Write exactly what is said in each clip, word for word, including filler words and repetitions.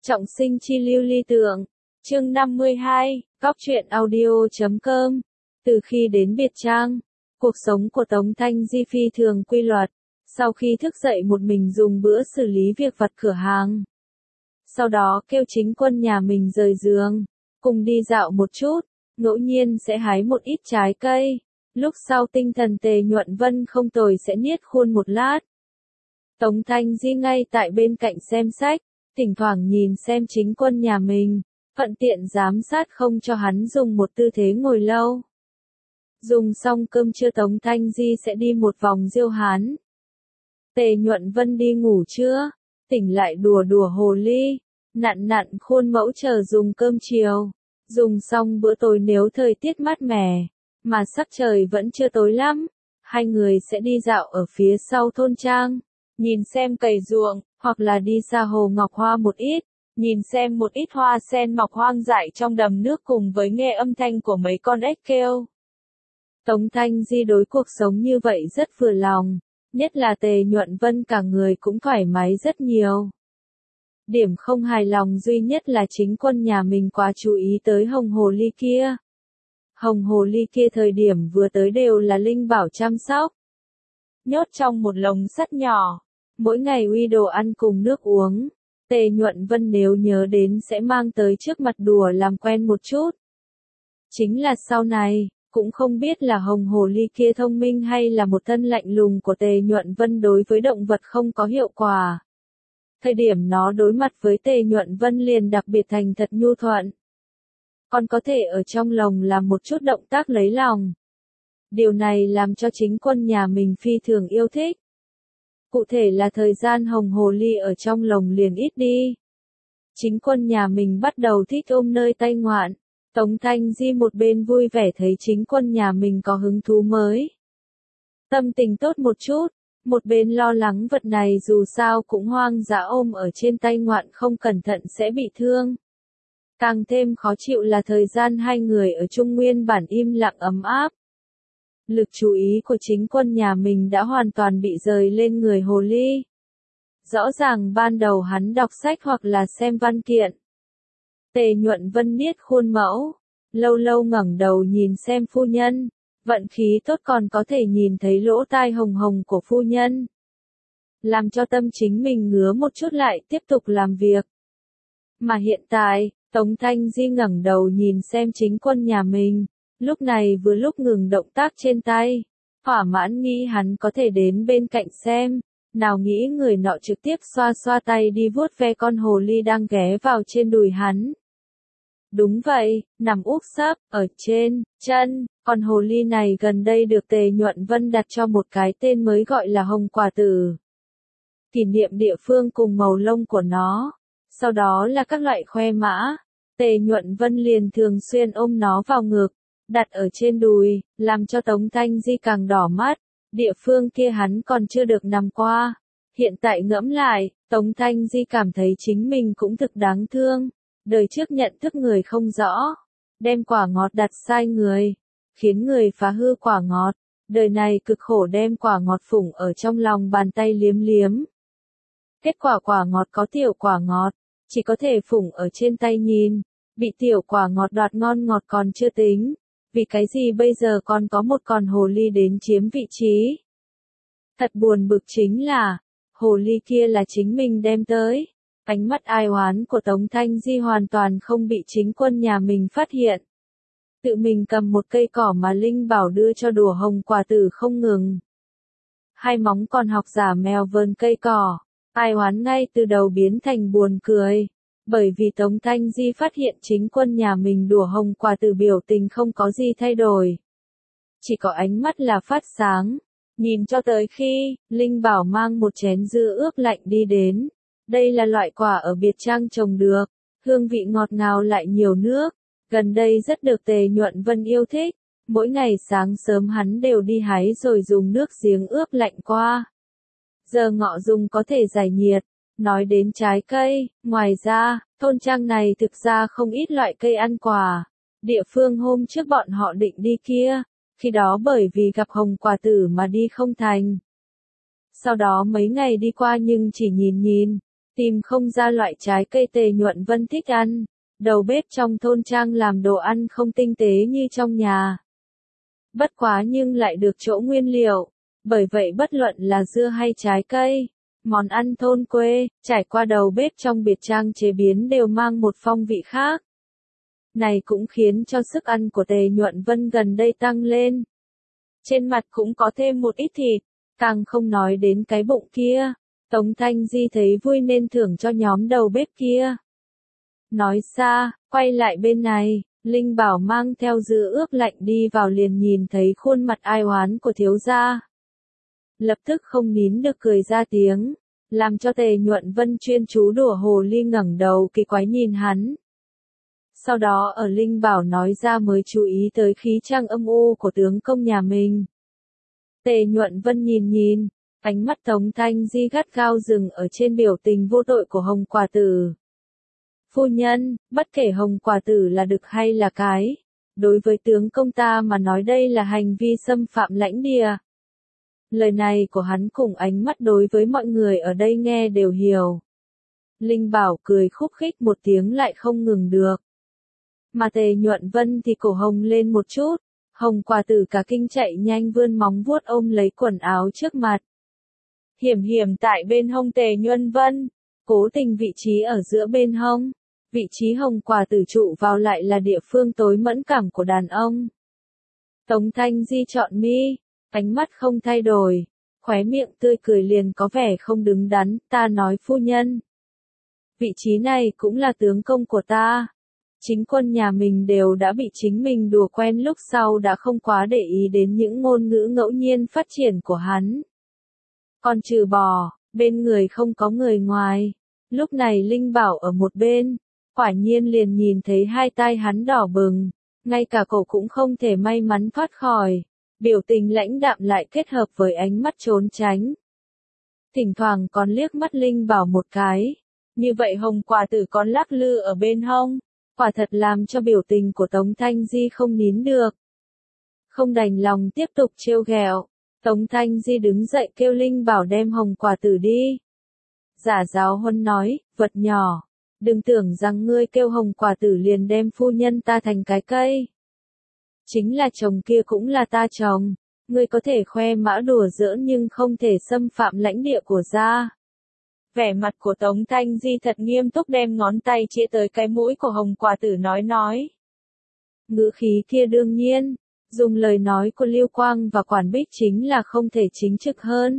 Trọng sinh chi lưu ly tượng. Chương năm mươi hai, Góc truyện audio chấm com. Từ khi đến Biệt Trang, cuộc sống của Tống Thanh Di phi thường quy luật. Sau khi thức dậy một mình dùng bữa xử lý việc vặt cửa hàng. Sau đó kêu chính quân nhà mình rời giường, cùng đi dạo một chút, ngẫu nhiên sẽ hái một ít trái cây. Lúc sau tinh thần Tề Nhuận Vân không tồi sẽ niết khuôn một lát. Tống Thanh Di ngay tại bên cạnh xem sách, thỉnh thoảng nhìn xem chính quân nhà mình, thuận tiện giám sát không cho hắn dùng một tư thế ngồi lâu. Dùng xong cơm trưa Tống Thanh Di sẽ đi một vòng diêu hán. Tề Nhuận Vân đi ngủ trưa, tỉnh lại đùa đùa hồ ly, nặn nặn khuôn mẫu chờ dùng cơm chiều. Dùng xong bữa tối nếu thời tiết mát mẻ, mà sắc trời vẫn chưa tối lắm, hai người sẽ đi dạo ở phía sau thôn trang, nhìn xem cày ruộng, hoặc là đi ra hồ Ngọc Hoa một ít, nhìn xem một ít hoa sen mọc hoang dại trong đầm nước cùng với nghe âm thanh của mấy con ếch kêu. Tống Thanh Di đối cuộc sống như vậy rất vừa lòng, nhất là Tề Nhuận Vân cả người cũng thoải mái rất nhiều. Điểm không hài lòng duy nhất là chính quân nhà mình quá chú ý tới hồng hồ ly kia. Hồng hồ ly kia thời điểm vừa tới đều là linh bảo chăm sóc. Nhốt trong một lồng sắt nhỏ, mỗi ngày uy đồ ăn cùng nước uống. Tề Nhuận Vân nếu nhớ đến sẽ mang tới trước mặt đùa làm quen một chút. Chính là sau này, cũng không biết là hồng hồ ly kia thông minh hay là một thân lạnh lùng của Tề Nhuận Vân đối với động vật không có hiệu quả. Thời điểm nó đối mặt với Tề Nhuận Vân liền đặc biệt thành thật nhu thuận. Còn có thể ở trong lồng làm một chút động tác lấy lòng. Điều này làm cho chính quân nhà mình phi thường yêu thích. Cụ thể là thời gian hồng hồ ly ở trong lồng liền ít đi. Chính quân nhà mình bắt đầu thích ôm nơi tay ngoạn. Tống Thanh Di một bên vui vẻ thấy chính quân nhà mình có hứng thú mới. Tâm tình tốt một chút, một bên lo lắng vật này dù sao cũng hoang dã ôm ở trên tay ngoạn không cẩn thận sẽ bị thương. Càng thêm khó chịu là thời gian hai người ở Trung Nguyên bản im lặng ấm áp. Lực chú ý của chính quân nhà mình đã hoàn toàn bị rời lên người hồ ly. Rõ ràng ban đầu hắn đọc sách hoặc là xem văn kiện. Tề Nhuận Vân niết khuôn mẫu, lâu lâu ngẩng đầu nhìn xem phu nhân, vận khí tốt còn có thể nhìn thấy lỗ tai hồng hồng của phu nhân. Làm cho tâm chính mình ngứa một chút lại tiếp tục làm việc. Mà hiện tại, Tống Thanh Di ngẩng đầu nhìn xem chính quân nhà mình, lúc này vừa lúc ngừng động tác trên tay, thỏa mãn nghĩ hắn có thể đến bên cạnh xem, nào nghĩ người nọ trực tiếp xoa xoa tay đi vuốt ve con hồ ly đang ghé vào trên đùi hắn. Đúng vậy, nằm úp sấp, ở trên, chân, con hồ ly này gần đây được Tề Nhuận Vân đặt cho một cái tên mới gọi là hồng quả tử. Kỷ niệm địa phương cùng màu lông của nó, sau đó là các loại khoe mã. Tề Nhuận Vân liền thường xuyên ôm nó vào ngực, đặt ở trên đùi, làm cho Tống Thanh Di càng đỏ mắt, địa phương kia hắn còn chưa được nằm qua. Hiện tại ngẫm lại, Tống Thanh Di cảm thấy chính mình cũng thực đáng thương, đời trước nhận thức người không rõ, đem quả ngọt đặt sai người, khiến người phá hư quả ngọt, đời này cực khổ đem quả ngọt phủng ở trong lòng bàn tay liếm liếm. Kết quả quả ngọt có tiểu quả ngọt, chỉ có thể phủng ở trên tay nhìn, bị tiểu quả ngọt đoạt ngon ngọt còn chưa tính, vì cái gì bây giờ còn có một con hồ ly đến chiếm vị trí. Thật buồn bực chính là, hồ ly kia là chính mình đem tới, ánh mắt ai oán của Tống Thanh Di hoàn toàn không bị chính quân nhà mình phát hiện. Tự mình cầm một cây cỏ mà Linh bảo đưa cho đùa hồng quả tử không ngừng. Hai móng còn học giả mèo vờn cây cỏ, ai oán ngay từ đầu biến thành buồn cười. Bởi vì Tống Thanh Di phát hiện chính quân nhà mình đùa hồng quả tử biểu tình không có gì thay đổi. Chỉ có ánh mắt là phát sáng. Nhìn cho tới khi, Linh bảo mang một chén dưa ướp lạnh đi đến. Đây là loại quả ở Biệt Trang trồng được, hương vị ngọt ngào lại nhiều nước. Gần đây rất được Tề Nhuận Vân yêu thích. Mỗi ngày sáng sớm hắn đều đi hái rồi dùng nước giếng ướp lạnh qua. Giờ ngọ dùng có thể giải nhiệt. Nói đến trái cây, ngoài ra, thôn trang này thực ra không ít loại cây ăn quả. Địa phương hôm trước bọn họ định đi kia, khi đó bởi vì gặp hồng quả tử mà đi không thành. Sau đó mấy ngày đi qua nhưng chỉ nhìn nhìn, Tìm không ra loại trái cây Tề Nhuận Vân thích ăn. Đầu bếp trong thôn trang làm đồ ăn không tinh tế như trong nhà. Bất quá nhưng lại được chỗ nguyên liệu. Bởi vậy bất luận là dưa hay trái cây, món ăn thôn quê, trải qua đầu bếp trong biệt trang chế biến đều mang một phong vị khác. Này cũng khiến cho sức ăn của Tề Nhuận Vân gần đây tăng lên. Trên mặt cũng có thêm một ít thịt, càng không nói đến cái bụng kia. Tống Thanh Di thấy vui nên thưởng cho nhóm đầu bếp kia. Nói xa, quay lại bên này, Linh Bảo mang theo dư ướp lạnh đi vào liền nhìn thấy khuôn mặt ai oán của thiếu gia. Lập tức không nín được cười ra tiếng, làm cho Tề Nhuận Vân chuyên chú đùa hồ ly ngẩng đầu kỳ quái nhìn hắn. Sau đó ở Linh Bảo nói ra mới chú ý tới khí trang âm u của tướng công nhà mình. Tề Nhuận Vân nhìn nhìn, ánh mắt Tống Thanh Di gắt gao dừng ở trên biểu tình vô tội của Hồng Quả Tử. Phu nhân, bất kể Hồng Quả Tử là đực hay là cái, đối với tướng công ta mà nói đây là hành vi xâm phạm lãnh địa. Lời này của hắn cùng ánh mắt đối với mọi người ở đây nghe đều hiểu. Linh Bảo cười khúc khích một tiếng lại không ngừng được. Mà Tề Nhuận Vân thì cổ hồng lên một chút, Hồng Quả Tử cả kinh chạy nhanh vươn móng vuốt ôm lấy quần áo trước mặt. Hiểm hiểm tại bên hông Tề Nhuận Vân, cố tình vị trí ở giữa bên hông, vị trí Hồng Quả Tử trụ vào lại là địa phương tối mẫn cảm của đàn ông. Tống Thanh Di chọn mi, ánh mắt không thay đổi, khóe miệng tươi cười liền có vẻ không đứng đắn, ta nói phu nhân. Vị trí này cũng là tướng công của ta. Chính quân nhà mình đều đã bị chính mình đùa quen lúc sau đã không quá để ý đến những ngôn ngữ ngẫu nhiên phát triển của hắn. Còn trừ bỏ, bên người không có người ngoài. Lúc này Linh Bảo ở một bên, quả nhiên liền nhìn thấy hai tai hắn đỏ bừng, ngay cả cổ cũng không thể may mắn thoát khỏi. Biểu tình lãnh đạm lại kết hợp với ánh mắt trốn tránh. Thỉnh thoảng còn liếc mắt Linh Bảo một cái. Như vậy Hồng Quả Tử còn lắc lư ở bên hông. Quả thật làm cho biểu tình của Tống Thanh Di không nín được. Không đành lòng tiếp tục trêu ghẹo. Tống Thanh Di đứng dậy kêu Linh Bảo đem Hồng Quả Tử đi. Giả giáo huấn nói, vật nhỏ. Đừng tưởng rằng ngươi kêu Hồng Quả Tử liền đem phu nhân ta thành cái cây. Chính là chồng kia cũng là ta chồng, ngươi có thể khoe mã đùa giỡn nhưng không thể xâm phạm lãnh địa của gia. Vẻ mặt của Tống Thanh Di thật nghiêm túc đem ngón tay chĩa tới cái mũi của Hồng Quả Tử nói nói. Ngữ khí kia đương nhiên, dùng lời nói của Lưu Quang và Quản Bích chính là không thể chính trực hơn.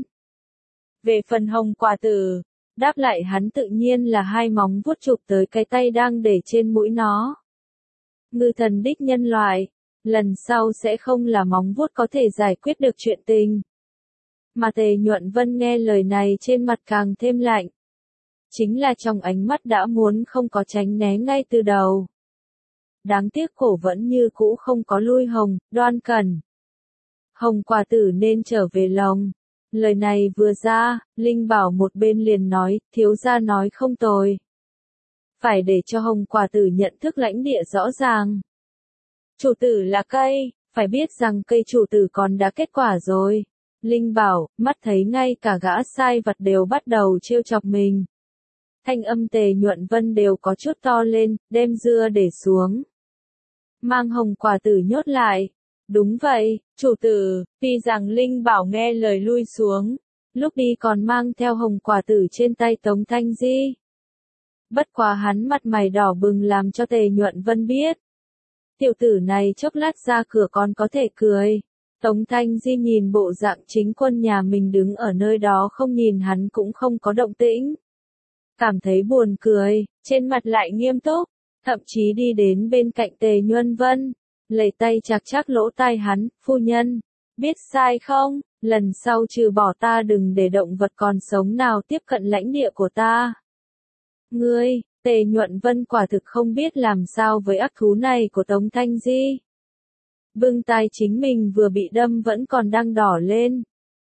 Về phần Hồng Quả Tử, đáp lại hắn tự nhiên là hai móng vuốt chụp tới cái tay đang để trên mũi nó. Ngư thần đích nhân loại. Lần sau sẽ không là móng vuốt có thể giải quyết được chuyện tình. Mà Tề Nhuận Vân nghe lời này trên mặt càng thêm lạnh. Chính là trong ánh mắt đã muốn không có tránh né ngay từ đầu. Đáng tiếc cổ vẫn như cũ không có lui hồng, đoan cẩn. Hồng Quả Tử nên trở về lòng. Lời này vừa ra, Linh Bảo một bên liền nói, thiếu gia nói không tồi. Phải để cho Hồng Quả Tử nhận thức lãnh địa rõ ràng. Chủ tử là cây, phải biết rằng cây chủ tử còn đã kết quả rồi. Linh Bảo, mắt thấy ngay cả gã sai vặt đều bắt đầu trêu chọc mình. Thanh âm Tề Nhuận Vân đều có chút to lên, đem dưa để xuống. Mang Hồng Quả Tử nhốt lại. Đúng vậy, chủ tử, tuy rằng Linh Bảo nghe lời lui xuống, lúc đi còn mang theo Hồng Quả Tử trên tay Tống Thanh Di. Bất quá hắn mặt mày đỏ bừng làm cho Tề Nhuận Vân biết. Tiểu tử này chốc lát ra cửa còn có thể cười. Tống Thanh Di nhìn bộ dạng chính quân nhà mình đứng ở nơi đó không nhìn hắn cũng không có động tĩnh. Cảm thấy buồn cười, trên mặt lại nghiêm túc, thậm chí đi đến bên cạnh Tề Nhuận Vân, lấy tay chạc chạc lỗ tai hắn, phu nhân, biết sai không, lần sau trừ bỏ ta đừng để động vật còn sống nào tiếp cận lãnh địa của ta. Ngươi, Tề Nhuận Vân quả thực không biết làm sao với ác thú này của Tống Thanh Di. Bưng tai chính mình vừa bị đâm vẫn còn đang đỏ lên.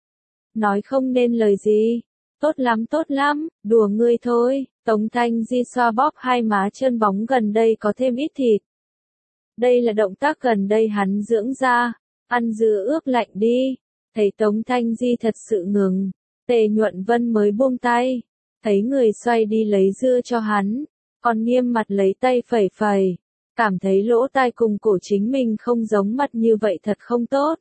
Nói không nên lời gì. Tốt lắm tốt lắm, đùa ngươi thôi. Tống Thanh Di xoa bóp hai má chân bóng gần đây có thêm ít thịt. Đây là động tác gần đây hắn dưỡng ra. Ăn dưa ướp lạnh đi. Thấy Tống Thanh Di thật sự ngừng. Tề Nhuận Vân mới buông tay. thấy người xoay đi lấy dưa cho hắn, còn nghiêm mặt lấy tay phẩy phẩy, cảm thấy lỗ tai cùng cổ chính mình không giống mặt như vậy thật không tốt.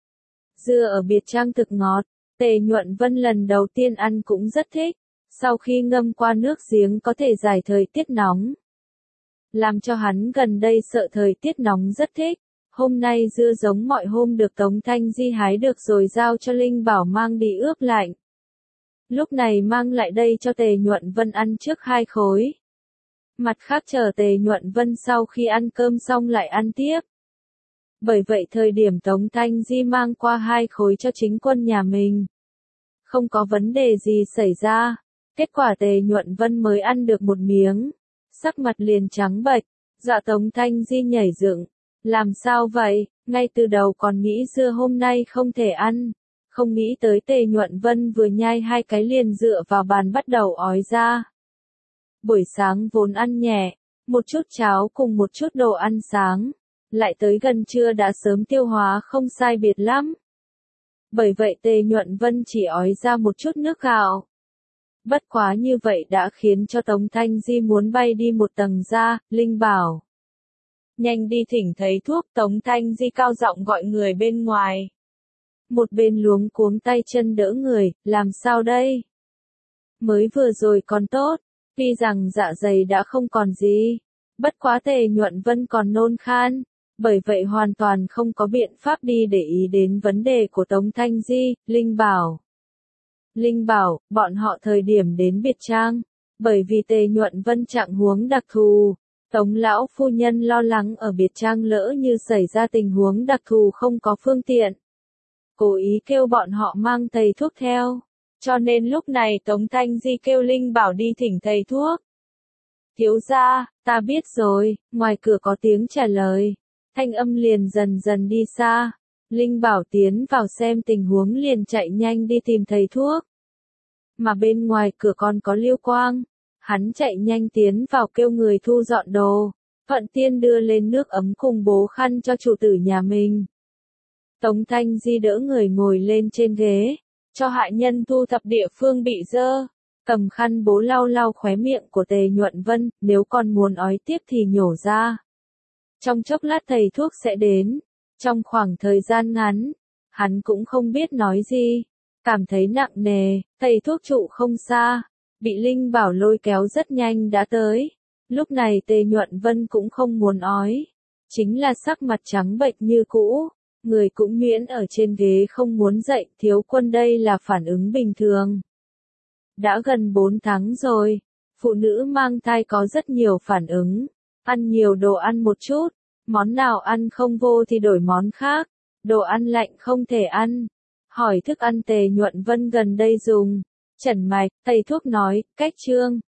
Dưa ở Biệt Trang thực ngọt, Tề Nhuận Vân lần đầu tiên ăn cũng rất thích, sau khi ngâm qua nước giếng có thể giải thời tiết nóng. Làm cho hắn gần đây sợ thời tiết nóng rất thích, hôm nay dưa giống mọi hôm được Tống Thanh Di hái được rồi giao cho Linh Bảo mang đi ướp lạnh. Lúc này mang lại đây cho Tề Nhuận Vân ăn trước hai khối. Mặt khác chờ Tề Nhuận Vân sau khi ăn cơm xong lại ăn tiếp. Bởi vậy thời điểm Tống Thanh Di mang qua hai khối cho chính quân nhà mình. Không có vấn đề gì xảy ra. Kết quả Tề Nhuận Vân mới ăn được một miếng. Sắc mặt liền trắng bệch. Dạ Tống Thanh Di nhảy dựng. Làm sao vậy? Ngay từ đầu còn nghĩ dưa hôm nay không thể ăn. Không nghĩ tới Tề Nhuận Vân vừa nhai hai cái liền dựa vào bàn bắt đầu ói ra. Buổi sáng vốn ăn nhẹ, một chút cháo cùng một chút đồ ăn sáng, lại tới gần trưa đã sớm tiêu hóa không sai biệt lắm. Bởi vậy Tề Nhuận Vân chỉ ói ra một chút nước gạo. Bất quá như vậy đã khiến cho Tống Thanh Di muốn bay đi một tầng ra, Linh bảo. Nhanh đi thỉnh thầy thuốc, Tống Thanh Di cao giọng gọi người bên ngoài. Một bên luống cuống tay chân đỡ người, làm sao đây? Mới vừa rồi còn tốt, tuy rằng dạ dày đã không còn gì, bất quá Tề Nhuận Vân còn nôn khan, bởi vậy hoàn toàn không có biện pháp đi để ý đến vấn đề của Tống Thanh Di, Linh bảo. Linh bảo, bọn họ thời điểm đến Biệt Trang, bởi vì Tề Nhuận Vân trạng huống đặc thù, Tống lão phu nhân lo lắng ở Biệt Trang lỡ như xảy ra tình huống đặc thù không có phương tiện. Cố ý kêu bọn họ mang thầy thuốc theo. Cho nên lúc này Tống Thanh Di kêu Linh bảo đi thỉnh thầy thuốc. Thiếu gia, ta biết rồi, ngoài cửa có tiếng trả lời. Thanh âm liền dần dần đi xa. Linh bảo tiến vào xem tình huống liền chạy nhanh đi tìm thầy thuốc. Mà bên ngoài cửa còn có Liêu Quang. Hắn chạy nhanh tiến vào kêu người thu dọn đồ. Thuận tiên đưa lên nước ấm cùng bố khăn cho chủ tử nhà mình. Tống Thanh Di đỡ người ngồi lên trên ghế, cho hạ nhân thu thập địa phương bị dơ, cầm khăn bố lau lau khóe miệng của Tề Nhuận Vân, nếu còn muốn ói tiếp thì nhổ ra. Trong chốc lát thầy thuốc sẽ đến, trong khoảng thời gian ngắn, hắn cũng không biết nói gì, cảm thấy nặng nề, thầy thuốc trụ không xa, bị Linh bảo lôi kéo rất nhanh đã tới. Lúc này Tề Nhuận Vân cũng không muốn ói, chính là sắc mặt trắng bệch như cũ. Người cũng miễn ở trên ghế không muốn dậy, thiếu quân đây là phản ứng bình thường. Đã gần bốn tháng rồi, phụ nữ mang thai có rất nhiều phản ứng, ăn nhiều đồ ăn một chút, món nào ăn không vô thì đổi món khác, đồ ăn lạnh không thể ăn. Hỏi thức ăn Tề Nhuận Vân gần đây dùng, chẩn mạch, thầy thuốc nói, cách chương.